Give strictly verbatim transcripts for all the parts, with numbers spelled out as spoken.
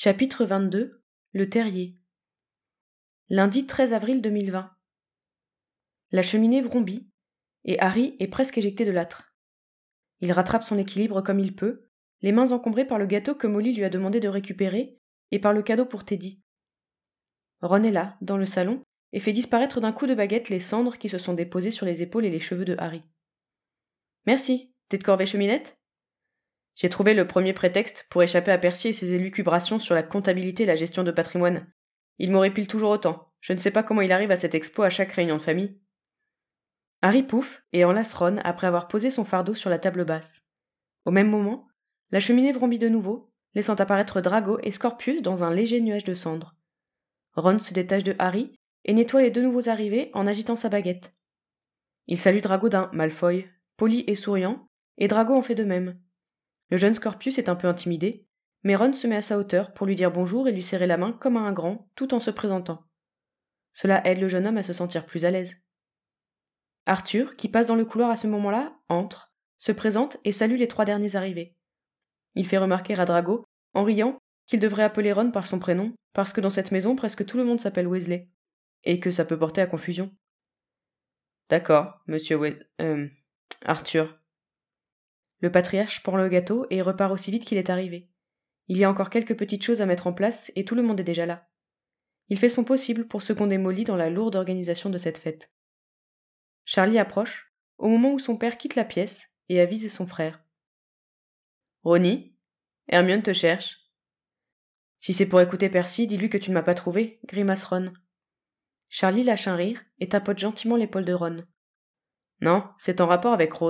Chapitre vingt-deux. Le terrier. Lundi treize avril deux mille vingt. La cheminée vrombit, et Harry est presque éjecté de l'âtre. Il rattrape son équilibre comme il peut, les mains encombrées par le gâteau que Molly lui a demandé de récupérer, et par le cadeau pour Teddy. Ron est là, dans le salon, et fait disparaître d'un coup de baguette les cendres qui se sont déposées sur les épaules et les cheveux de Harry. « Merci, t'es de corvée cheminette ?» J'ai trouvé le premier prétexte pour échapper à Percy et ses élucubrations sur la comptabilité et la gestion de patrimoine. Il m'horripile toujours autant. Je ne sais pas comment il arrive à cette expo à chaque réunion de famille. Harry pouffe et enlace Ron après avoir posé son fardeau sur la table basse. Au même moment, la cheminée vrombit de nouveau, laissant apparaître Drago et Scorpius dans un léger nuage de cendres. Ron se détache de Harry et nettoie les deux nouveaux arrivés en agitant sa baguette. Il salue Drago d'un Malfoy, poli et souriant, et Drago en fait de même. Le jeune Scorpius est un peu intimidé, mais Ron se met à sa hauteur pour lui dire bonjour et lui serrer la main comme à un grand, tout en se présentant. Cela aide le jeune homme à se sentir plus à l'aise. Arthur, qui passe dans le couloir à ce moment-là, entre, se présente et salue les trois derniers arrivés. Il fait remarquer à Drago, en riant, qu'il devrait appeler Ron par son prénom, parce que dans cette maison presque tout le monde s'appelle Weasley, et que ça peut porter à confusion. D'accord, monsieur Weasley... Euh... Arthur. Le patriarche prend le gâteau et repart aussi vite qu'il est arrivé. Il y a encore quelques petites choses à mettre en place et tout le monde est déjà là. Il fait son possible pour seconder Molly dans la lourde organisation de cette fête. Charlie approche, au moment où son père quitte la pièce et avise son frère. « Ronny, Hermione te cherche. »« Si c'est pour écouter Percy, dis-lui que tu ne m'as pas trouvé, » grimace Ron. Charlie lâche un rire et tapote gentiment l'épaule de Ron. « Non, c'est en rapport avec Rose. »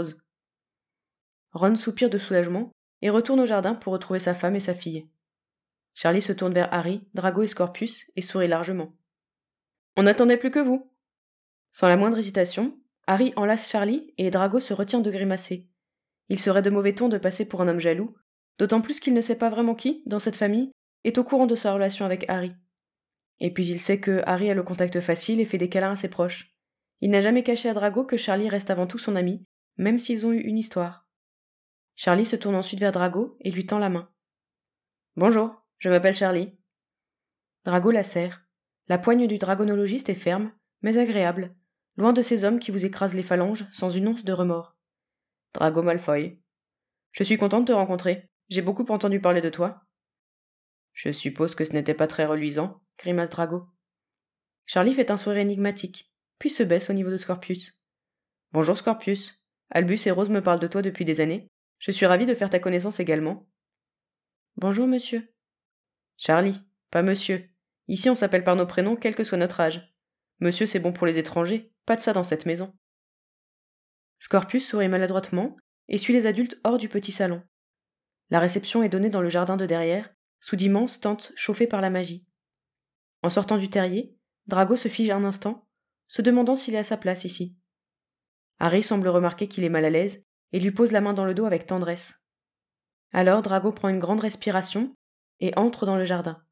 Ron soupire de soulagement et retourne au jardin pour retrouver sa femme et sa fille. Charlie se tourne vers Harry, Drago et Scorpius et sourit largement. « On n'attendait plus que vous !» Sans la moindre hésitation, Harry enlace Charlie et Drago se retient de grimacer. Il serait de mauvais ton de passer pour un homme jaloux, d'autant plus qu'il ne sait pas vraiment qui, dans cette famille, est au courant de sa relation avec Harry. Et puis il sait que Harry a le contact facile et fait des câlins à ses proches. Il n'a jamais caché à Drago que Charlie reste avant tout son ami, même s'ils ont eu une histoire. Charlie se tourne ensuite vers Drago et lui tend la main. « Bonjour, je m'appelle Charlie. » Drago la serre. La poigne du dragonologiste est ferme, mais agréable, loin de ces hommes qui vous écrasent les phalanges sans une once de remords. « Drago Malfoy. Je suis content de te rencontrer. J'ai beaucoup entendu parler de toi. »« Je suppose que ce n'était pas très reluisant, » grimace Drago. Charlie fait un sourire énigmatique, puis se baisse au niveau de Scorpius. « Bonjour Scorpius. Albus et Rose me parlent de toi depuis des années. Je suis ravi de faire ta connaissance également. »« Bonjour, monsieur. »« Charlie, pas monsieur. Ici, on s'appelle par nos prénoms, quel que soit notre âge. Monsieur, c'est bon pour les étrangers, pas de ça dans cette maison. » Scorpius sourit maladroitement et suit les adultes hors du petit salon. La réception est donnée dans le jardin de derrière, sous d'immenses tentes chauffées par la magie. En sortant du terrier, Drago se fige un instant, se demandant s'il est à sa place ici. Harry semble remarquer qu'il est mal à l'aise et lui pose la main dans le dos avec tendresse. Alors Drago prend une grande respiration et entre dans le jardin.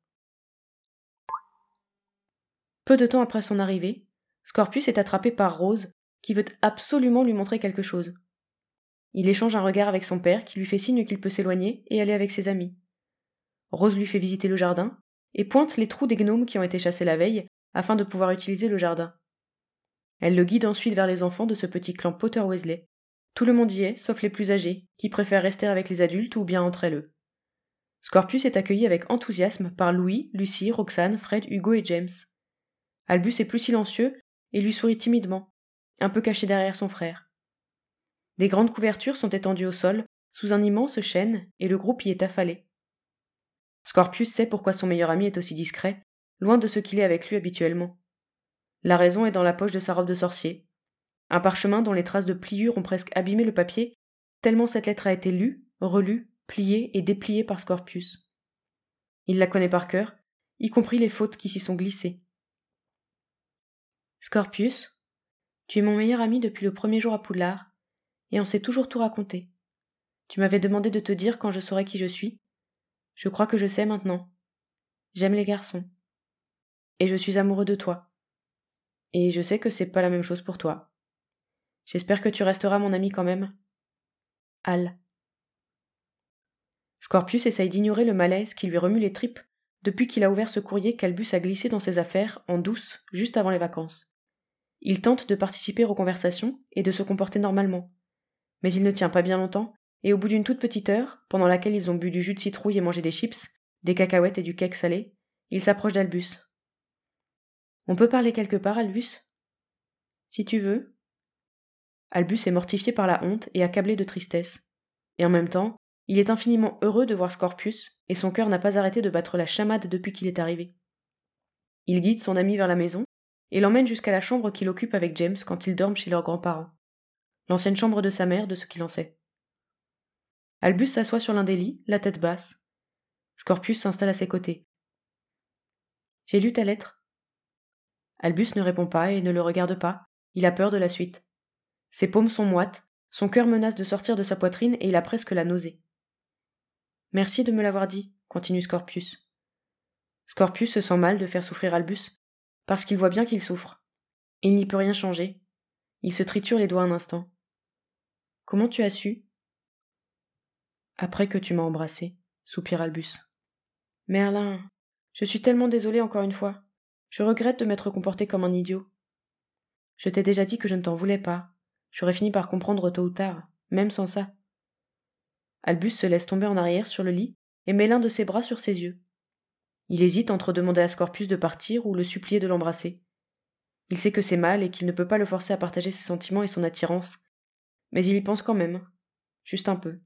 Peu de temps après son arrivée, Scorpius est attrapé par Rose, qui veut absolument lui montrer quelque chose. Il échange un regard avec son père qui lui fait signe qu'il peut s'éloigner et aller avec ses amis. Rose lui fait visiter le jardin et pointe les trous des gnomes qui ont été chassés la veille afin de pouvoir utiliser le jardin. Elle le guide ensuite vers les enfants de ce petit clan Potter Weasley. Tout le monde y est, sauf les plus âgés, qui préfèrent rester avec les adultes ou bien entre elles. Scorpius est accueilli avec enthousiasme par Louis, Lucie, Roxane, Fred, Hugo et James. Albus est plus silencieux et lui sourit timidement, un peu caché derrière son frère. Des grandes couvertures sont étendues au sol, sous un immense chêne, et le groupe y est affalé. Scorpius sait pourquoi son meilleur ami est aussi discret, loin de ce qu'il est avec lui habituellement. La raison est dans la poche de sa robe de sorcier. Un parchemin dont les traces de pliure ont presque abîmé le papier, tellement cette lettre a été lue, relue, pliée et dépliée par Scorpius. Il la connaît par cœur, y compris les fautes qui s'y sont glissées. Scorpius, tu es mon meilleur ami depuis le premier jour à Poudlard, et on s'est toujours tout raconté. Tu m'avais demandé de te dire quand je saurais qui je suis. Je crois que je sais maintenant. J'aime les garçons. Et je suis amoureux de toi. Et je sais que c'est pas la même chose pour toi. J'espère que tu resteras mon ami quand même. Al. Scorpius essaye d'ignorer le malaise qui lui remue les tripes depuis qu'il a ouvert ce courrier qu'Albus a glissé dans ses affaires en douce juste avant les vacances. Il tente de participer aux conversations et de se comporter normalement. Mais il ne tient pas bien longtemps, et au bout d'une toute petite heure, pendant laquelle ils ont bu du jus de citrouille et mangé des chips, des cacahuètes et du cake salé, il s'approche d'Albus. « On peut parler quelque part, Albus ?»« Si tu veux. » Albus est mortifié par la honte et accablé de tristesse. Et en même temps, il est infiniment heureux de voir Scorpius, et son cœur n'a pas arrêté de battre la chamade depuis qu'il est arrivé. Il guide son ami vers la maison, et l'emmène jusqu'à la chambre qu'il occupe avec James quand ils dorment chez leurs grands-parents. L'ancienne chambre de sa mère, de ce qu'il en sait. Albus s'assoit sur l'un des lits, la tête basse. Scorpius s'installe à ses côtés. « J'ai lu ta lettre. » Albus ne répond pas et ne le regarde pas, il a peur de la suite. Ses paumes sont moites, son cœur menace de sortir de sa poitrine et il a presque la nausée. « Merci de me l'avoir dit, » continue Scorpius. Scorpius se sent mal de faire souffrir Albus, parce qu'il voit bien qu'il souffre. Il n'y peut rien changer. Il se triture les doigts un instant. « Comment tu as su ?»« Après que tu m'as embrassé, » soupire Albus. « Merlin, je suis tellement désolée encore une fois. Je regrette de m'être comporté comme un idiot. Je t'ai déjà dit que je ne t'en voulais pas. J'aurais fini par comprendre tôt ou tard, même sans ça. » Albus se laisse tomber en arrière sur le lit et met l'un de ses bras sur ses yeux. Il hésite entre demander à Scorpius de partir ou le supplier de l'embrasser. Il sait que c'est mal et qu'il ne peut pas le forcer à partager ses sentiments et son attirance, mais il y pense quand même, juste un peu.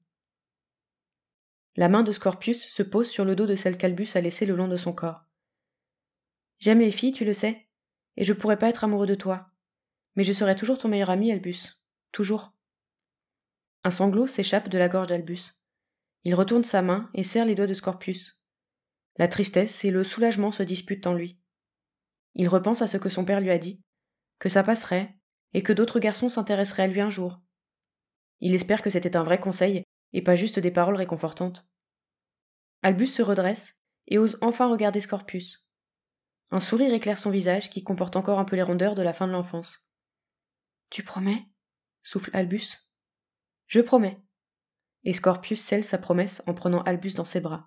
La main de Scorpius se pose sur le dos de celle qu'Albus a laissée le long de son corps. « J'aime les filles, tu le sais, et je pourrais pas être amoureux de toi. Mais je serai toujours ton meilleur ami, Albus. Toujours. » Un sanglot s'échappe de la gorge d'Albus. Il retourne sa main et serre les doigts de Scorpius. La tristesse et le soulagement se disputent en lui. Il repense à ce que son père lui a dit, que ça passerait, et que d'autres garçons s'intéresseraient à lui un jour. Il espère que c'était un vrai conseil, et pas juste des paroles réconfortantes. Albus se redresse, et ose enfin regarder Scorpius. Un sourire éclaire son visage qui comporte encore un peu les rondeurs de la fin de l'enfance. « Tu promets ?» souffle Albus. « Je promets. » Et Scorpius scelle sa promesse en prenant Albus dans ses bras.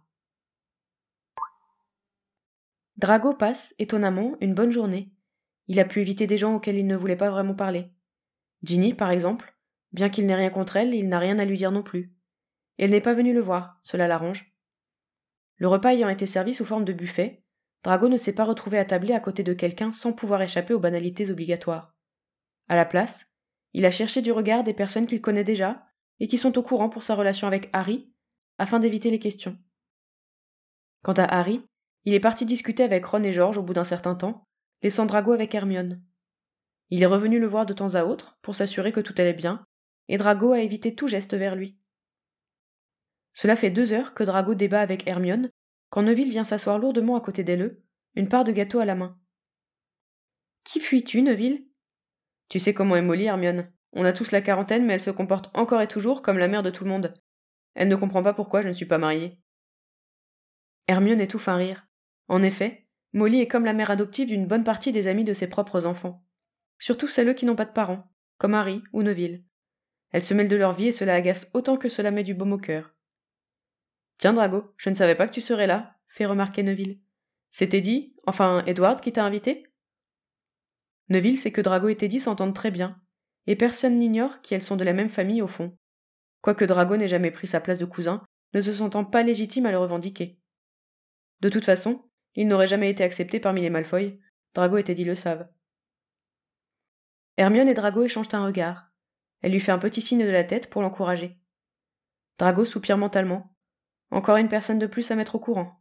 Drago passe, étonnamment, une bonne journée. Il a pu éviter des gens auxquels il ne voulait pas vraiment parler. Ginny, par exemple, bien qu'il n'ait rien contre elle, il n'a rien à lui dire non plus. Et elle n'est pas venue le voir, cela l'arrange. Le repas ayant été servi sous forme de buffet, Drago ne s'est pas retrouvé attablé à côté de quelqu'un sans pouvoir échapper aux banalités obligatoires. À la place, il a cherché du regard des personnes qu'il connaît déjà et qui sont au courant pour sa relation avec Harry, afin d'éviter les questions. Quant à Harry, il est parti discuter avec Ron et George au bout d'un certain temps, laissant Drago avec Hermione. Il est revenu le voir de temps à autre pour s'assurer que tout allait bien, et Drago a évité tout geste vers lui. Cela fait deux heures que Drago débat avec Hermione, quand Neville vient s'asseoir lourdement à côté d'elle, une part de gâteau à la main. « Qui fuis-tu, Neville ?»« Tu sais comment est Molly, Hermione. On a tous la quarantaine, mais elle se comporte encore et toujours comme la mère de tout le monde. Elle ne comprend pas pourquoi je ne suis pas mariée. » Hermione étouffe un rire. En effet, Molly est comme la mère adoptive d'une bonne partie des amis de ses propres enfants. Surtout celles qui n'ont pas de parents, comme Harry ou Neville. Elle se mêle de leur vie et cela agace autant que cela met du baume au cœur. « Tiens, Drago, je ne savais pas que tu serais là, » fait remarquer Neville. « C'est Teddy, enfin Edward, qui t'a invité ?» Neville sait que Drago et Teddy s'entendent très bien, et personne n'ignore qu'elles sont de la même famille au fond, quoique Drago n'ait jamais pris sa place de cousin, ne se sentant pas légitime à le revendiquer. De toute façon, il n'aurait jamais été accepté parmi les Malfoy, Drago et Teddy le savent. Hermione et Drago échangent un regard. Elle lui fait un petit signe de la tête pour l'encourager. Drago soupire mentalement. Encore une personne de plus à mettre au courant.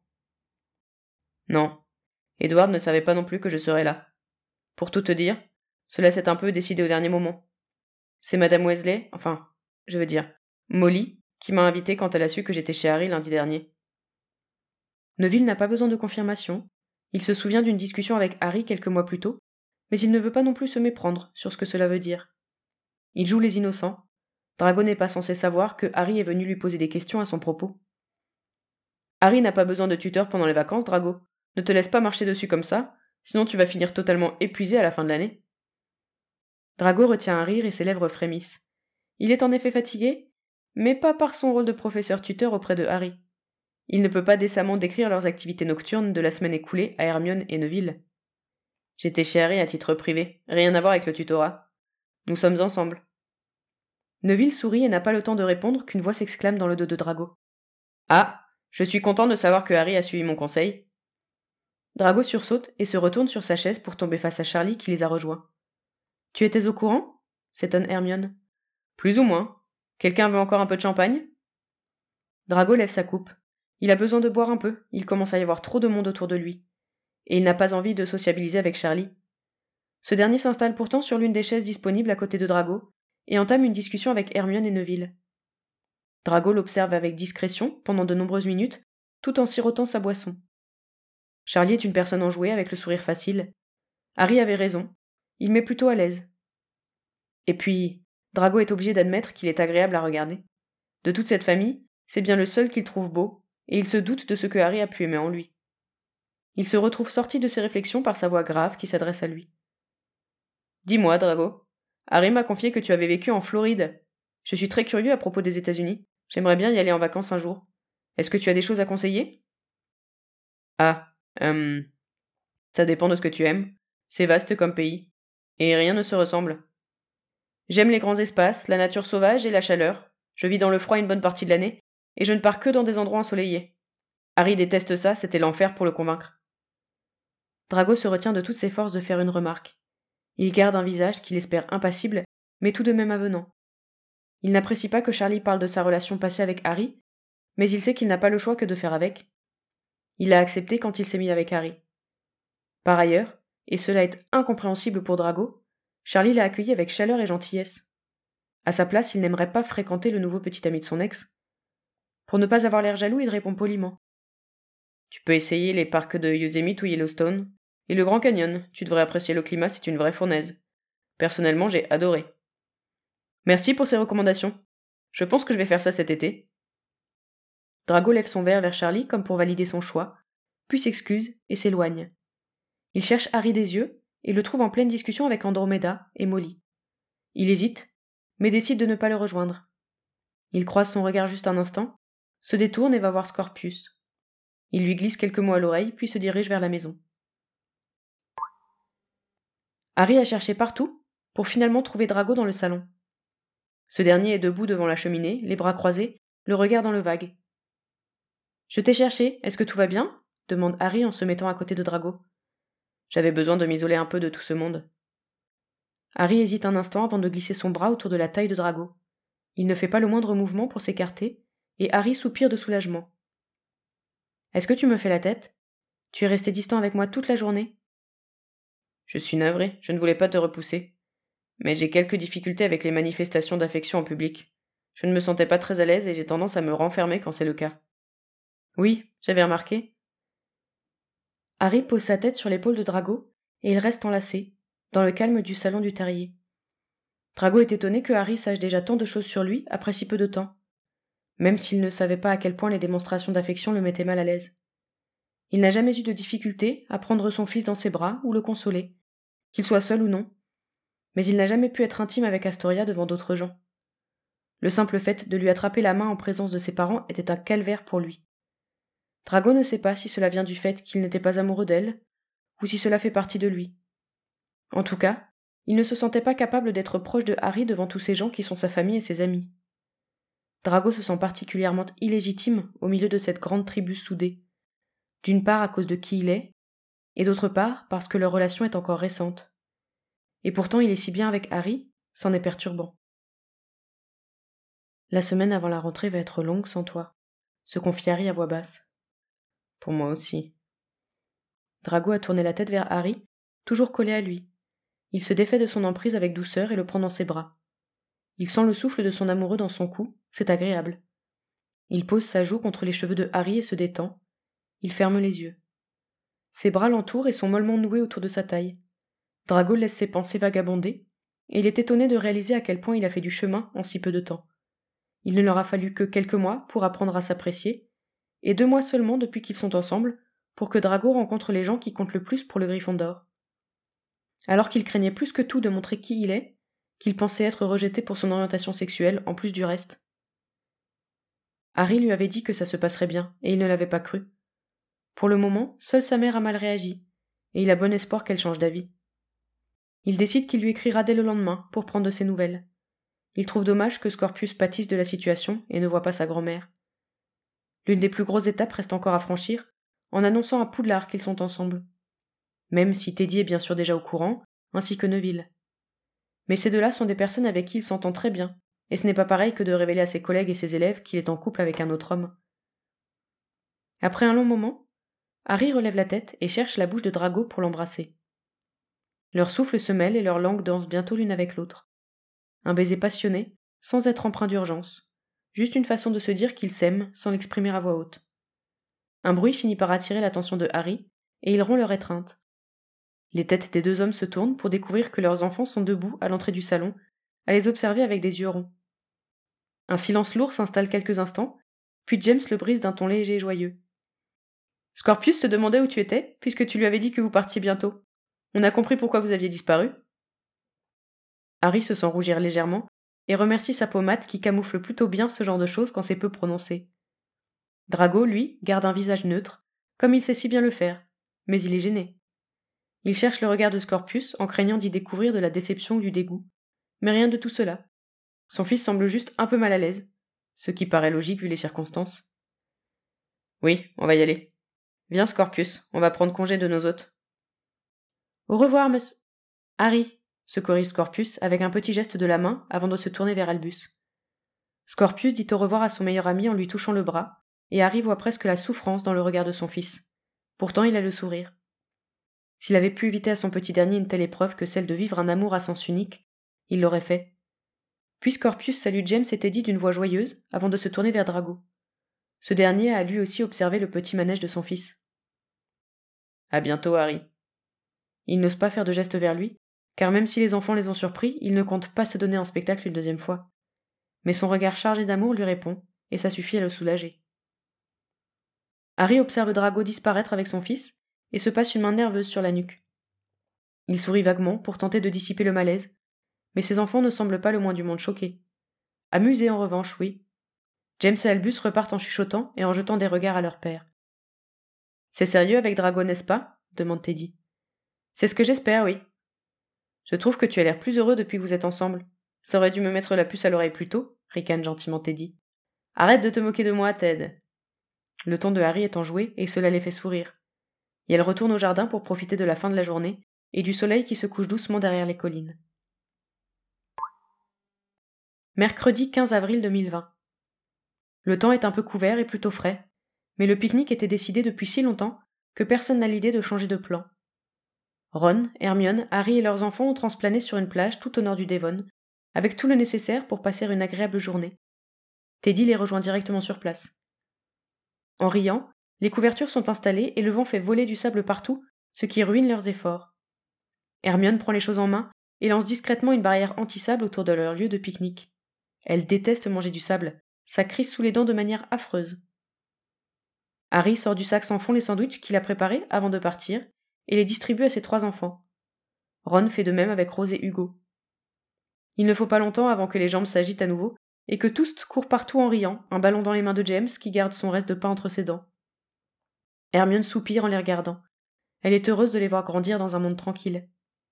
Non, Edward ne savait pas non plus que je serais là. Pour tout te dire, cela s'est un peu décidé au dernier moment. C'est Madame Weasley, enfin, je veux dire, Molly, qui m'a invité quand elle a su que j'étais chez Harry lundi dernier. Neville n'a pas besoin de confirmation. Il se souvient d'une discussion avec Harry quelques mois plus tôt, mais il ne veut pas non plus se méprendre sur ce que cela veut dire. Il joue les innocents. Drago n'est pas censé savoir que Harry est venu lui poser des questions à son propos. Harry n'a pas besoin de tuteur pendant les vacances, Drago. Ne te laisse pas marcher dessus comme ça, sinon tu vas finir totalement épuisé à la fin de l'année. Drago retient un rire et ses lèvres frémissent. Il est en effet fatigué, mais pas par son rôle de professeur tuteur auprès de Harry. Il ne peut pas décemment décrire leurs activités nocturnes de la semaine écoulée à Hermione et Neville. J'étais chez Harry à titre privé, rien à voir avec le tutorat. Nous sommes ensemble. Neville sourit et n'a pas le temps de répondre qu'une voix s'exclame dans le dos de Drago. Ah, je suis content de savoir que Harry a suivi mon conseil. Drago sursaute et se retourne sur sa chaise pour tomber face à Charlie qui les a rejoints. Tu étais au courant ? S'étonne Hermione. Plus ou moins. Quelqu'un veut encore un peu de champagne ? Drago lève sa coupe. Il a besoin de boire un peu, il commence à y avoir trop de monde autour de lui. Et il n'a pas envie de sociabiliser avec Charlie. Ce dernier s'installe pourtant sur l'une des chaises disponibles à côté de Drago et entame une discussion avec Hermione et Neville. Drago l'observe avec discrétion pendant de nombreuses minutes, tout en sirotant sa boisson. Charlie est une personne enjouée avec le sourire facile. Harry avait raison. Il met plutôt à l'aise. Et puis, Drago est obligé d'admettre qu'il est agréable à regarder. De toute cette famille, c'est bien le seul qu'il trouve beau, et il se doute de ce que Harry a pu aimer en lui. Il se retrouve sorti de ses réflexions par sa voix grave qui s'adresse à lui. Dis-moi, Drago, Harry m'a confié que tu avais vécu en Floride. Je suis très curieux à propos des États-Unis. J'aimerais bien y aller en vacances un jour. Est-ce que tu as des choses à conseiller ? Ah, hum... ça dépend de ce que tu aimes. C'est vaste comme pays. Et rien ne se ressemble. J'aime les grands espaces, la nature sauvage et la chaleur. Je vis dans le froid une bonne partie de l'année, et je ne pars que dans des endroits ensoleillés. Harry déteste ça, c'était l'enfer pour le convaincre. Drago se retient de toutes ses forces de faire une remarque. Il garde un visage qu'il espère impassible, mais tout de même avenant. Il n'apprécie pas que Charlie parle de sa relation passée avec Harry, mais il sait qu'il n'a pas le choix que de faire avec. Il l'a accepté quand il s'est mis avec Harry. Par ailleurs, et cela est incompréhensible pour Drago, Charlie l'a accueilli avec chaleur et gentillesse. À sa place, il n'aimerait pas fréquenter le nouveau petit ami de son ex. Pour ne pas avoir l'air jaloux, il répond poliment. Tu peux essayer les parcs de Yosemite ou Yellowstone. Et le Grand Canyon, tu devrais apprécier le climat, c'est une vraie fournaise. Personnellement, j'ai adoré. Merci pour ces recommandations. Je pense que je vais faire ça cet été. Drago lève son verre vers Charlie comme pour valider son choix, puis s'excuse et s'éloigne. Il cherche Harry des yeux et le trouve en pleine discussion avec Andromeda et Molly. Il hésite, mais décide de ne pas le rejoindre. Il croise son regard juste un instant, se détourne et va voir Scorpius. Il lui glisse quelques mots à l'oreille, puis se dirige vers la maison. Harry a cherché partout pour finalement trouver Drago dans le salon. Ce dernier est debout devant la cheminée, les bras croisés, le regard dans le vague. « Je t'ai cherché, est-ce que tout va bien ?» demande Harry en se mettant à côté de Drago. J'avais besoin de m'isoler un peu de tout ce monde. Harry hésite un instant avant de glisser son bras autour de la taille de Drago. Il ne fait pas le moindre mouvement pour s'écarter, et Harry soupire de soulagement. « Est-ce que tu me fais la tête ? Tu es resté distant avec moi toute la journée ? » Je suis navré, je ne voulais pas te repousser. Mais j'ai quelques difficultés avec les manifestations d'affection en public. Je ne me sentais pas très à l'aise et j'ai tendance à me renfermer quand c'est le cas. Oui, j'avais remarqué. Harry pose sa tête sur l'épaule de Drago et il reste enlacé, dans le calme du salon du terrier. Drago est étonné que Harry sache déjà tant de choses sur lui après si peu de temps, même s'il ne savait pas à quel point les démonstrations d'affection le mettaient mal à l'aise. Il n'a jamais eu de difficulté à prendre son fils dans ses bras ou le consoler, qu'il soit seul ou non, mais il n'a jamais pu être intime avec Astoria devant d'autres gens. Le simple fait de lui attraper la main en présence de ses parents était un calvaire pour lui. Drago ne sait pas si cela vient du fait qu'il n'était pas amoureux d'elle, ou si cela fait partie de lui. En tout cas, il ne se sentait pas capable d'être proche de Harry devant tous ces gens qui sont sa famille et ses amis. Drago se sent particulièrement illégitime au milieu de cette grande tribu soudée, d'une part à cause de qui il est, et d'autre part parce que leur relation est encore récente. Et pourtant il est si bien avec Harry, c'en est perturbant. La semaine avant la rentrée va être longue sans toi, se confie Harry à voix basse. Pour moi aussi. Drago a tourné la tête vers Harry, toujours collé à lui. Il se défait de son emprise avec douceur et le prend dans ses bras. Il sent le souffle de son amoureux dans son cou, c'est agréable. Il pose sa joue contre les cheveux de Harry et se détend. Il ferme les yeux. Ses bras l'entourent et sont mollement noués autour de sa taille. Drago laisse ses pensées vagabonder, et il est étonné de réaliser à quel point il a fait du chemin en si peu de temps. Il ne leur a fallu que quelques mois pour apprendre à s'apprécier, et deux mois seulement depuis qu'ils sont ensemble pour que Drago rencontre les gens qui comptent le plus pour le Gryffondor. Alors qu'il craignait plus que tout de montrer qui il est, qu'il pensait être rejeté pour son orientation sexuelle en plus du reste. Harry lui avait dit que ça se passerait bien, et il ne l'avait pas cru. Pour le moment, seule sa mère a mal réagi, et il a bon espoir qu'elle change d'avis. Il décide qu'il lui écrira dès le lendemain pour prendre de ses nouvelles. Il trouve dommage que Scorpius pâtisse de la situation et ne voit pas sa grand-mère. L'une des plus grosses étapes reste encore à franchir, en annonçant à Poudlard qu'ils sont ensemble. Même si Teddy est bien sûr déjà au courant, ainsi que Neville. Mais ces deux-là sont des personnes avec qui il s'entend très bien, et ce n'est pas pareil que de révéler à ses collègues et ses élèves qu'il est en couple avec un autre homme. Après un long moment, Harry relève la tête et cherche la bouche de Drago pour l'embrasser. Leurs souffles se mêlent et leurs langues dansent bientôt l'une avec l'autre. Un baiser passionné, sans être empreint d'urgence, juste une façon de se dire qu'ils s'aiment sans l'exprimer à voix haute. Un bruit finit par attirer l'attention de Harry, et il rompt leur étreinte. Les têtes des deux hommes se tournent pour découvrir que leurs enfants sont debout à l'entrée du salon, à les observer avec des yeux ronds. Un silence lourd s'installe quelques instants, puis James le brise d'un ton léger et joyeux. « Scorpius se demandait où tu étais, puisque tu lui avais dit que vous partiez bientôt. On a compris pourquoi vous aviez disparu. » Harry se sent rougir légèrement et remercie sa pommade qui camoufle plutôt bien ce genre de choses quand c'est peu prononcé. Drago, lui, garde un visage neutre, comme il sait si bien le faire, mais il est gêné. Il cherche le regard de Scorpius en craignant d'y découvrir de la déception ou du dégoût, mais rien de tout cela. Son fils semble juste un peu mal à l'aise, ce qui paraît logique vu les circonstances. « Oui, on va y aller. Viens, Scorpius, on va prendre congé de nos hôtes. »« Au revoir, monsieur... Harry !» se corrige Scorpius avec un petit geste de la main avant de se tourner vers Albus. Scorpius dit au revoir à son meilleur ami en lui touchant le bras, et Harry voit presque la souffrance dans le regard de son fils. Pourtant il a le sourire. S'il avait pu éviter à son petit dernier une telle épreuve que celle de vivre un amour à sens unique, il l'aurait fait. Puis Scorpius salue James et Teddy d'une voix joyeuse avant de se tourner vers Drago. Ce dernier a lui aussi observé le petit manège de son fils. « À bientôt, Harry. » Il n'ose pas faire de geste vers lui, car même si les enfants les ont surpris, il ne compte pas se donner en spectacle une deuxième fois. Mais son regard chargé d'amour lui répond, et ça suffit à le soulager. Harry observe Drago disparaître avec son fils, et se passe une main nerveuse sur la nuque. Il sourit vaguement pour tenter de dissiper le malaise, mais ses enfants ne semblent pas le moins du monde choqués. Amusés en revanche, oui. James et Albus repartent en chuchotant et en jetant des regards à leur père. « C'est sérieux avec Drago, n'est-ce pas ?» demande Teddy. « C'est ce que j'espère, oui. Je trouve que tu as l'air plus heureux depuis que vous êtes ensemble. Ça aurait dû me mettre la puce à l'oreille plus tôt, » ricane gentiment Teddy. « Arrête de te moquer de moi, Ted. » Le ton de Harry est enjoué et cela les fait sourire. Et elle retourne au jardin pour profiter de la fin de la journée et du soleil qui se couche doucement derrière les collines. Mercredi quinze avril deux mille vingt. Le temps est un peu couvert et plutôt frais, mais le pique-nique était décidé depuis si longtemps que personne n'a l'idée de changer de plan. Ron, Hermione, Harry et leurs enfants ont transplané sur une plage tout au nord du Devon, avec tout le nécessaire pour passer une agréable journée. Teddy les rejoint directement sur place. En riant, les couvertures sont installées et le vent fait voler du sable partout, ce qui ruine leurs efforts. Hermione prend les choses en main et lance discrètement une barrière anti-sable autour de leur lieu de pique-nique. Elle déteste manger du sable, ça crisse sous les dents de manière affreuse. Harry sort du sac sans fond les sandwichs qu'il a préparés avant de partir et les distribue à ses trois enfants. Ron fait de même avec Rose et Hugo. Il ne faut pas longtemps avant que les jambes s'agitent à nouveau et que tous courent partout en riant, un ballon dans les mains de James qui garde son reste de pain entre ses dents. Hermione soupire en les regardant. Elle est heureuse de les voir grandir dans un monde tranquille.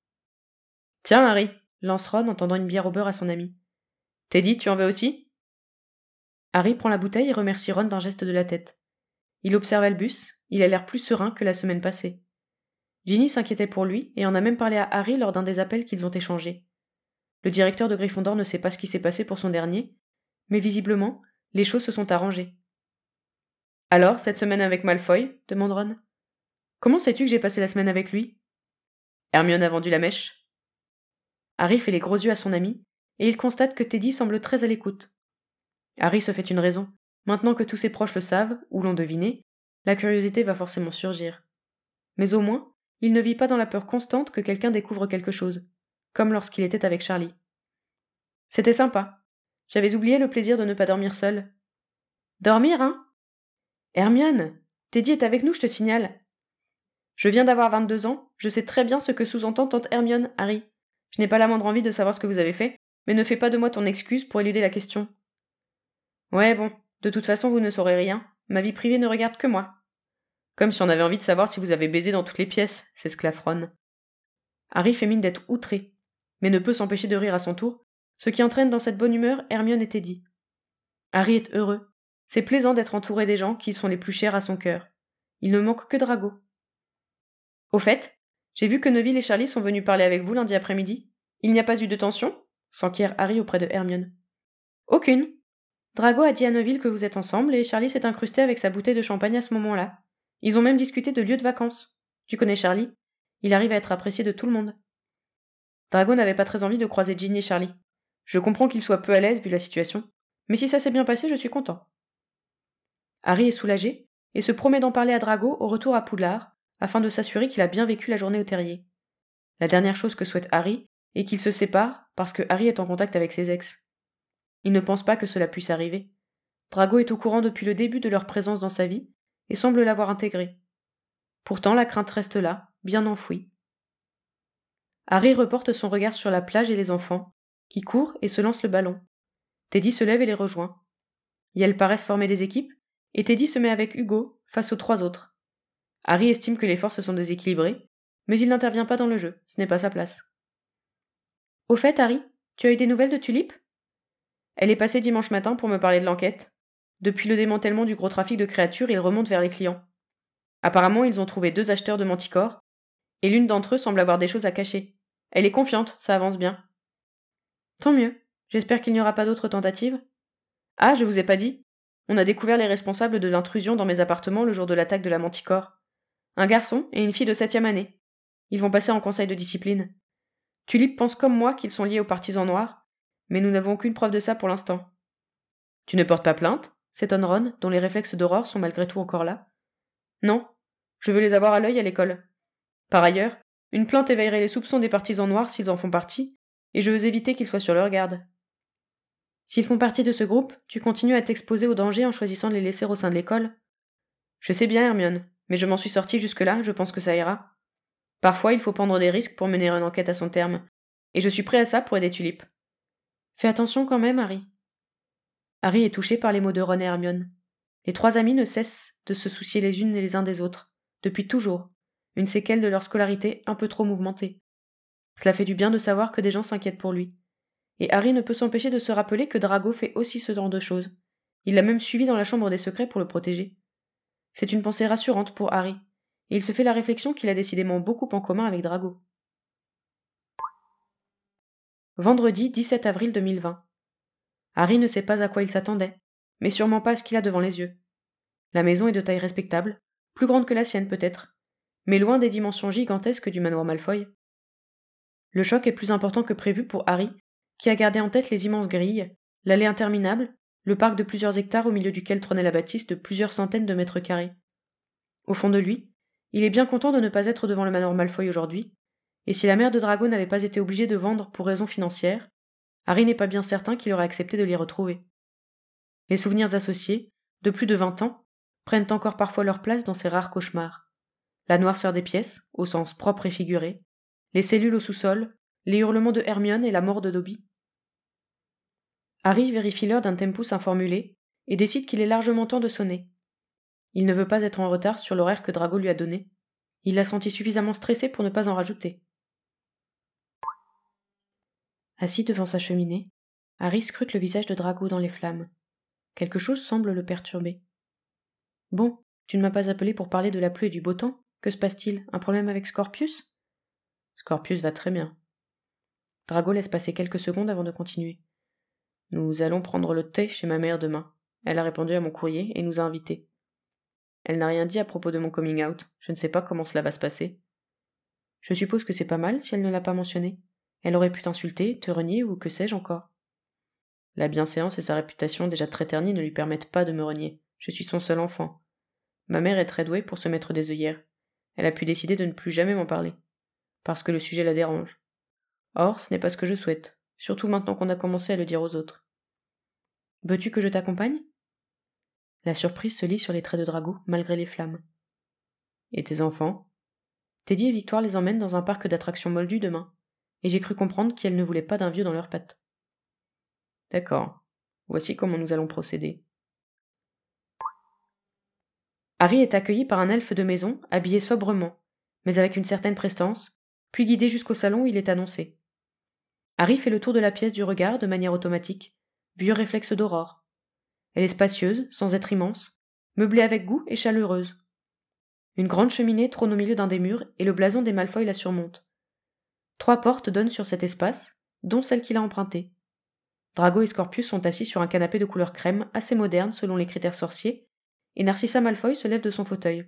« Tiens, Harry !» lance Ron en tendant une bière au beurre à son ami. « Teddy, tu en veux aussi ?» Harry prend la bouteille et remercie Ron d'un geste de la tête. Il observe Albus, il a l'air plus serein que la semaine passée. Ginny s'inquiétait pour lui et en a même parlé à Harry lors d'un des appels qu'ils ont échangés. Le directeur de Gryffondor ne sait pas ce qui s'est passé pour son dernier, mais visiblement, les choses se sont arrangées. « Alors, cette semaine avec Malfoy ?» demande Ron. « Comment sais-tu que j'ai passé la semaine avec lui ?» Hermione a vendu la mèche. Harry fait les gros yeux à son ami, et il constate que Teddy semble très à l'écoute. Harry se fait une raison. Maintenant que tous ses proches le savent, ou l'ont deviné, la curiosité va forcément surgir. Mais au moins, il ne vit pas dans la peur constante que quelqu'un découvre quelque chose, comme lorsqu'il était avec Charlie. C'était sympa. J'avais oublié le plaisir de ne pas dormir seul. Dormir, hein ? Hermione, Teddy est avec nous, je te signale. Je viens d'avoir vingt-deux ans, je sais très bien ce que sous-entend tante Hermione, Harry. Je n'ai pas la moindre envie de savoir ce que vous avez fait, mais ne fais pas de moi ton excuse pour éluder la question. Ouais, bon, De toute façon, vous ne saurez rien. Ma vie privée ne regarde que moi. Comme si on avait envie de savoir si vous avez baisé dans toutes les pièces, s'esclaffe Ron. Harry fait mine d'être outré, mais ne peut s'empêcher de rire à son tour, ce qui entraîne dans cette bonne humeur Hermione et Teddy. Harry est heureux. C'est plaisant d'être entouré des gens qui sont les plus chers à son cœur. Il ne manque que Drago. Au fait, j'ai vu que Neville et Charlie sont venus parler avec vous lundi après-midi. Il n'y a pas eu de tension ? S'enquiert Harry auprès de Hermione. Aucune. Drago a dit à Neville que vous êtes ensemble et Charlie s'est incrusté avec sa bouteille de champagne à ce moment-là. Ils ont même discuté de lieux de vacances. Tu connais Charlie ? Il arrive à être apprécié de tout le monde. Drago n'avait pas très envie de croiser Ginny et Charlie. Je comprends qu'il soit peu à l'aise vu la situation, mais si ça s'est bien passé, je suis content. Harry est soulagé et se promet d'en parler à Drago au retour à Poudlard, afin de s'assurer qu'il a bien vécu la journée au terrier. La dernière chose que souhaite Harry est qu'ils se séparent parce que Harry est en contact avec ses ex. Il ne pense pas que cela puisse arriver. Drago est au courant depuis le début de leur présence dans sa vie et semble l'avoir intégrée. Pourtant, la crainte reste là, bien enfouie. Harry reporte son regard sur la plage et les enfants, qui courent et se lancent le ballon. Teddy se lève et les rejoint. Et elles paraissent former des équipes, et Teddy se met avec Hugo face aux trois autres. Harry estime que les forces sont déséquilibrées, mais il n'intervient pas dans le jeu, ce n'est pas sa place. Au fait, Harry, tu as eu des nouvelles de Tulip ? Elle est passée dimanche matin pour me parler de l'enquête. Depuis le démantèlement du gros trafic de créatures, ils remontent vers les clients. Apparemment, ils ont trouvé deux acheteurs de manticores, et l'une d'entre eux semble avoir des choses à cacher. Elle est confiante, ça avance bien. Tant mieux. J'espère qu'il n'y aura pas d'autres tentatives. Ah, je vous ai pas dit. On a découvert les responsables de l'intrusion dans mes appartements le jour de l'attaque de la manticore. Un garçon et une fille de septième année. Ils vont passer en conseil de discipline. Tulip pense comme moi qu'ils sont liés aux partisans noirs, mais nous n'avons aucune preuve de ça pour l'instant. Tu ne portes pas plainte ? S'étonne Ron, dont les réflexes d'aurore sont malgré tout encore là. Non, je veux les avoir à l'œil à l'école. Par ailleurs, une plainte éveillerait les soupçons des partisans noirs s'ils en font partie, et je veux éviter qu'ils soient sur leur garde. S'ils font partie de ce groupe, tu continues à t'exposer au danger en choisissant de les laisser au sein de l'école. Je sais bien, Hermione, mais je m'en suis sortie jusque-là, je pense que ça ira. Parfois, il faut prendre des risques pour mener une enquête à son terme, et je suis prêt à ça pour aider Tulip. Fais attention quand même, Harry. Harry est touché par les mots de Ron et Hermione. Les trois amis ne cessent de se soucier les unes et les uns des autres, depuis toujours, une séquelle de leur scolarité un peu trop mouvementée. Cela fait du bien de savoir que des gens s'inquiètent pour lui. Et Harry ne peut s'empêcher de se rappeler que Drago fait aussi ce genre de choses. Il l'a même suivi dans la chambre des secrets pour le protéger. C'est une pensée rassurante pour Harry, et il se fait la réflexion qu'il a décidément beaucoup en commun avec Drago. Vendredi dix-sept avril deux mille vingt. Harry ne sait pas à quoi il s'attendait, mais sûrement pas à ce qu'il a devant les yeux. La maison est de taille respectable, plus grande que la sienne peut-être, mais loin des dimensions gigantesques du manoir Malfoy. Le choc est plus important que prévu pour Harry, qui a gardé en tête les immenses grilles, l'allée interminable, le parc de plusieurs hectares au milieu duquel trônait la bâtisse de plusieurs centaines de mètres carrés. Au fond de lui, il est bien content de ne pas être devant le manoir Malfoy aujourd'hui, et si la mère de Drago n'avait pas été obligée de vendre pour raisons financières, Harry n'est pas bien certain qu'il aurait accepté de l'y retrouver. Les souvenirs associés, de plus de vingt ans, prennent encore parfois leur place dans ces rares cauchemars. La noirceur des pièces, au sens propre et figuré, les cellules au sous-sol, les hurlements de Hermione et la mort de Dobby. Harry vérifie l'heure d'un tempus informulé et décide qu'il est largement temps de sonner. Il ne veut pas être en retard sur l'horaire que Drago lui a donné. Il l'a senti suffisamment stressé pour ne pas en rajouter. Assis devant sa cheminée, Harry scrute le visage de Drago dans les flammes. Quelque chose semble le perturber. « Bon, tu ne m'as pas appelé pour parler de la pluie et du beau temps ? Que se passe-t-il ? Un problème avec Scorpius ?» Scorpius va très bien. Drago laisse passer quelques secondes avant de continuer. « Nous allons prendre le thé chez ma mère demain. Elle a répondu à mon courrier et nous a invités. Elle n'a rien dit à propos de mon coming out. Je ne sais pas comment cela va se passer. Je suppose que c'est pas mal si elle ne l'a pas mentionné. Elle aurait pu t'insulter, te renier ou que sais-je encore. La bienséance et sa réputation déjà très ternie ne lui permettent pas de me renier. Je suis son seul enfant. Ma mère est très douée pour se mettre des œillères. Elle a pu décider de ne plus jamais m'en parler. Parce que le sujet la dérange. Or, ce n'est pas ce que je souhaite, surtout maintenant qu'on a commencé à le dire aux autres. Veux-tu que je t'accompagne ? La surprise se lit sur les traits de Drago, malgré les flammes. Et tes enfants ? Teddy et Victoire les emmènent dans un parc d'attractions moldu demain, et j'ai cru comprendre qu'elles ne voulaient pas d'un vieux dans leurs pattes. D'accord. Voici comment nous allons procéder. Harry est accueilli par un elfe de maison, habillé sobrement, mais avec une certaine prestance, puis guidé jusqu'au salon où il est annoncé. Harry fait le tour de la pièce du regard de manière automatique, vieux réflexe d'Aurore. Elle est spacieuse, sans être immense, meublée avec goût et chaleureuse. Une grande cheminée trône au milieu d'un des murs et le blason des Malfoy la surmonte. Trois portes donnent sur cet espace, dont celle qu'il a empruntée. Drago et Scorpius sont assis sur un canapé de couleur crème, assez moderne selon les critères sorciers, et Narcissa Malfoy se lève de son fauteuil.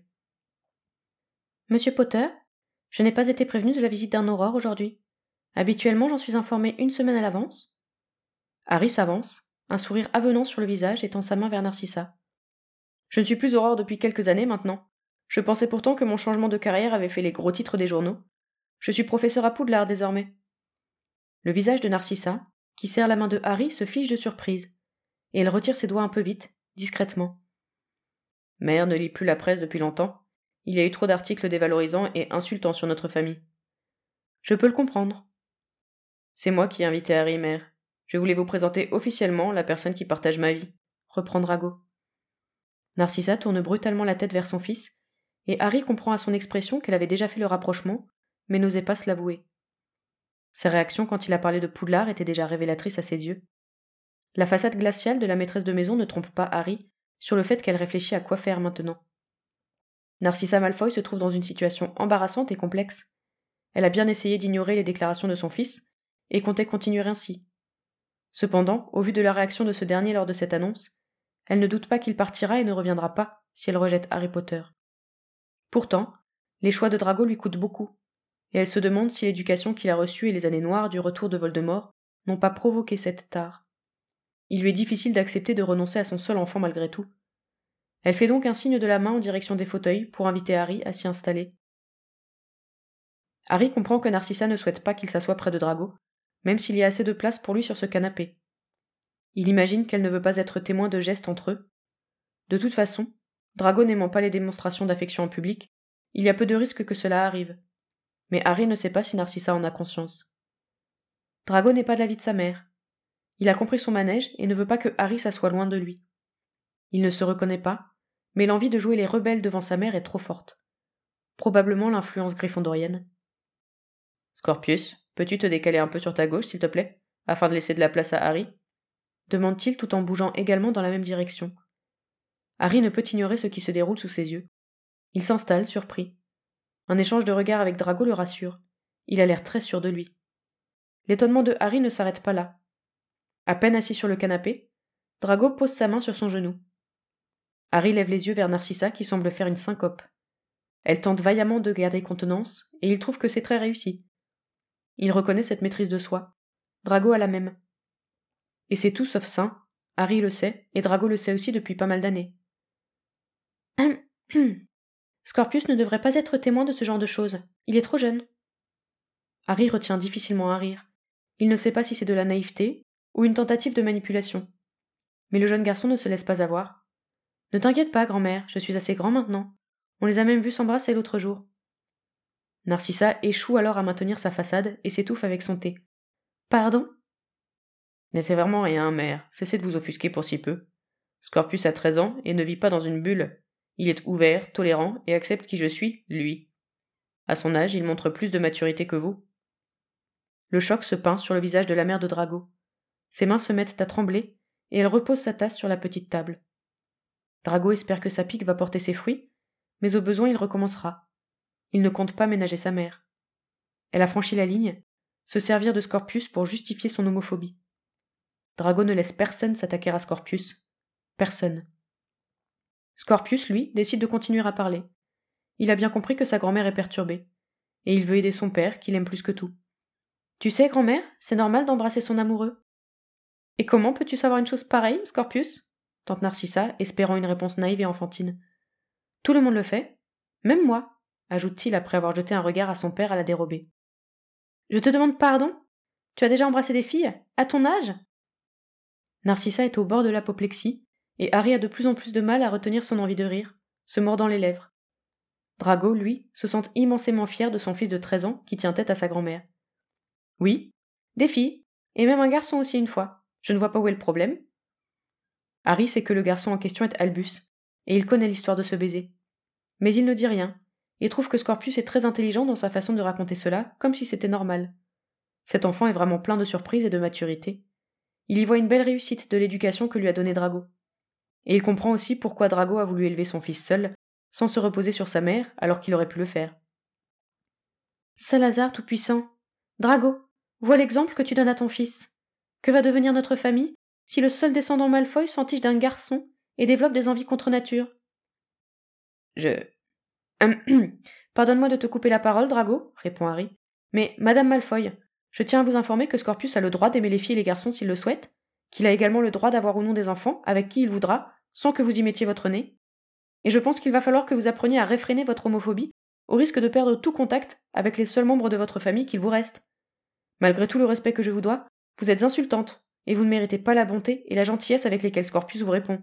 « Monsieur Potter, je n'ai pas été prévenu de la visite d'un Aurore aujourd'hui. Habituellement, j'en suis informé une semaine à l'avance. » Harry s'avance, un sourire avenant sur le visage et tend sa main vers Narcissa. « Je ne suis plus Aurore depuis quelques années maintenant. Je pensais pourtant que mon changement de carrière avait fait les gros titres des journaux. Je suis professeur à Poudlard désormais. » Le visage de Narcissa, qui serre la main de Harry, se fige de surprise, et elle retire ses doigts un peu vite, discrètement. « Mère ne lit plus la presse depuis longtemps. Il y a eu trop d'articles dévalorisants et insultants sur notre famille. »« Je peux le comprendre. »« C'est moi qui ai invité Harry, mère. Je voulais vous présenter officiellement la personne qui partage ma vie, » reprend Drago. Narcissa tourne brutalement la tête vers son fils, et Harry comprend à son expression qu'elle avait déjà fait le rapprochement, mais n'osait pas se l'avouer. Ses réactions quand il a parlé de Poudlard étaient déjà révélatrices à ses yeux. La façade glaciale de la maîtresse de maison ne trompe pas Harry sur le fait qu'elle réfléchit à quoi faire maintenant. Narcissa Malfoy se trouve dans une situation embarrassante et complexe. Elle a bien essayé d'ignorer les déclarations de son fils, et comptait continuer ainsi. Cependant, au vu de la réaction de ce dernier lors de cette annonce, elle ne doute pas qu'il partira et ne reviendra pas si elle rejette Harry Potter. Pourtant, les choix de Drago lui coûtent beaucoup, et elle se demande si l'éducation qu'il a reçue et les années noires du retour de Voldemort n'ont pas provoqué cette tare. Il lui est difficile d'accepter de renoncer à son seul enfant malgré tout. Elle fait donc un signe de la main en direction des fauteuils pour inviter Harry à s'y installer. Harry comprend que Narcissa ne souhaite pas qu'il s'assoie près de Drago, même s'il y a assez de place pour lui sur ce canapé. Il imagine qu'elle ne veut pas être témoin de gestes entre eux. De toute façon, Drago n'aimant pas les démonstrations d'affection en public, il y a peu de risques que cela arrive. Mais Harry ne sait pas si Narcissa en a conscience. Drago n'est pas de l'avis de sa mère. Il a compris son manège et ne veut pas que Harry s'assoie loin de lui. Il ne se reconnaît pas, mais l'envie de jouer les rebelles devant sa mère est trop forte. Probablement l'influence gryffondorienne. « Scorpius, peux-tu te décaler un peu sur ta gauche, s'il te plaît, afin de laisser de la place à Harry ?» demande-t-il tout en bougeant également dans la même direction. Harry ne peut ignorer ce qui se déroule sous ses yeux. Il s'installe, surpris. Un échange de regards avec Drago le rassure. Il a l'air très sûr de lui. L'étonnement de Harry ne s'arrête pas là. À peine assis sur le canapé, Drago pose sa main sur son genou. Harry lève les yeux vers Narcissa qui semble faire une syncope. Elle tente vaillamment de garder contenance, et il trouve que c'est très réussi. Il reconnaît cette maîtrise de soi. Drago a la même. Et c'est tout sauf sain. Harry le sait, et Drago le sait aussi depuis pas mal d'années. Hum, hum. Scorpius ne devrait pas être témoin de ce genre de choses. Il est trop jeune. Harry retient difficilement un rire. Il ne sait pas si c'est de la naïveté ou une tentative de manipulation. Mais le jeune garçon ne se laisse pas avoir. « Ne t'inquiète pas, grand-mère, je suis assez grand maintenant. On les a même vus s'embrasser l'autre jour. » Narcissa échoue alors à maintenir sa façade et s'étouffe avec son thé. « Pardon ?» « N'était vraiment rien, mère. Cessez de vous offusquer pour si peu. Scorpius a treize ans et ne vit pas dans une bulle. Il est ouvert, tolérant et accepte qui je suis, lui. À son âge, il montre plus de maturité que vous. » Le choc se peint sur le visage de la mère de Drago. Ses mains se mettent à trembler et elle repose sa tasse sur la petite table. Drago espère que sa pique va porter ses fruits, mais au besoin il recommencera. Il ne compte pas ménager sa mère. Elle a franchi la ligne, se servir de Scorpius pour justifier son homophobie. Drago ne laisse personne s'attaquer à Scorpius. Personne. Scorpius, lui, décide de continuer à parler. Il a bien compris que sa grand-mère est perturbée, et il veut aider son père, qu'il aime plus que tout. « Tu sais, grand-mère, c'est normal d'embrasser son amoureux. »« Et comment peux-tu savoir une chose pareille, Scorpius ?» tente Narcissa, espérant une réponse naïve et enfantine. « Tout le monde le fait. Même moi, » ajoute-t-il après avoir jeté un regard à son père à la dérobée. « Je te demande pardon ? Tu as déjà embrassé des filles ? À ton âge ?» Narcissa est au bord de l'apoplexie, et Harry a de plus en plus de mal à retenir son envie de rire, se mordant les lèvres. Drago, lui, se sent immensément fier de son fils de treize ans qui tient tête à sa grand-mère. « Oui, des filles, et même un garçon aussi une fois. Je ne vois pas où est le problème. » Harry sait que le garçon en question est Albus, et il connaît l'histoire de ce baiser. Mais il ne dit rien, et trouve que Scorpius est très intelligent dans sa façon de raconter cela, comme si c'était normal. Cet enfant est vraiment plein de surprises et de maturité. Il y voit une belle réussite de l'éducation que lui a donnée Drago. Et il comprend aussi pourquoi Drago a voulu élever son fils seul, sans se reposer sur sa mère, alors qu'il aurait pu le faire. Salazar Tout-Puissant, Drago, vois l'exemple que tu donnes à ton fils. Que va devenir notre famille si le seul descendant Malfoy s'entiche d'un garçon et développe des envies contre nature? Je... Pardonne-moi de te couper la parole, Drago, répond Harry, mais Madame Malfoy, je tiens à vous informer que Scorpius a le droit d'aimer les filles et les garçons s'il le souhaite, qu'il a également le droit d'avoir ou non des enfants avec qui il voudra, sans que vous y mettiez votre nez. Et je pense qu'il va falloir que vous appreniez à réfréner votre homophobie, au risque de perdre tout contact avec les seuls membres de votre famille qu'il vous reste. Malgré tout le respect que je vous dois, vous êtes insultante, et vous ne méritez pas la bonté et la gentillesse avec lesquelles Scorpius vous répond.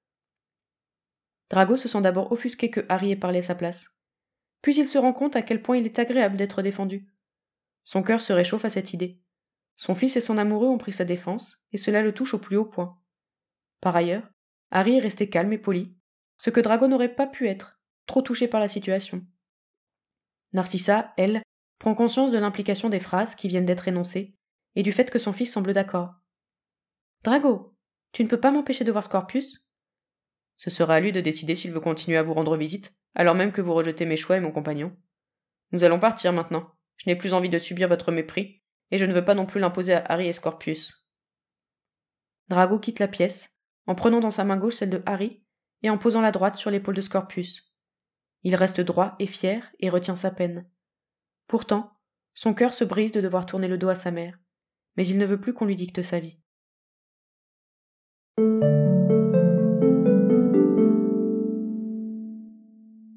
Drago se sent d'abord offusqué que Harry ait parlé à sa place. Puis il se rend compte à quel point il est agréable d'être défendu. Son cœur se réchauffe à cette idée. Son fils et son amoureux ont pris sa défense, et cela le touche au plus haut point. Par ailleurs, Harry est resté calme et poli, ce que Drago n'aurait pas pu être, trop touché par la situation. Narcissa, elle, prend conscience de l'implication des phrases qui viennent d'être énoncées, et du fait que son fils semble d'accord. « Drago, tu ne peux pas m'empêcher de voir Scorpius ?» Ce sera à lui de décider s'il veut continuer à vous rendre visite, alors même que vous rejetez mes choix et mon compagnon. Nous allons partir maintenant. Je n'ai plus envie de subir votre mépris, et je ne veux pas non plus l'imposer à Harry et Scorpius. Drago quitte la pièce, en prenant dans sa main gauche celle de Harry, et en posant la droite sur l'épaule de Scorpius. Il reste droit et fier, et retient sa peine. Pourtant, son cœur se brise de devoir tourner le dos à sa mère, mais il ne veut plus qu'on lui dicte sa vie.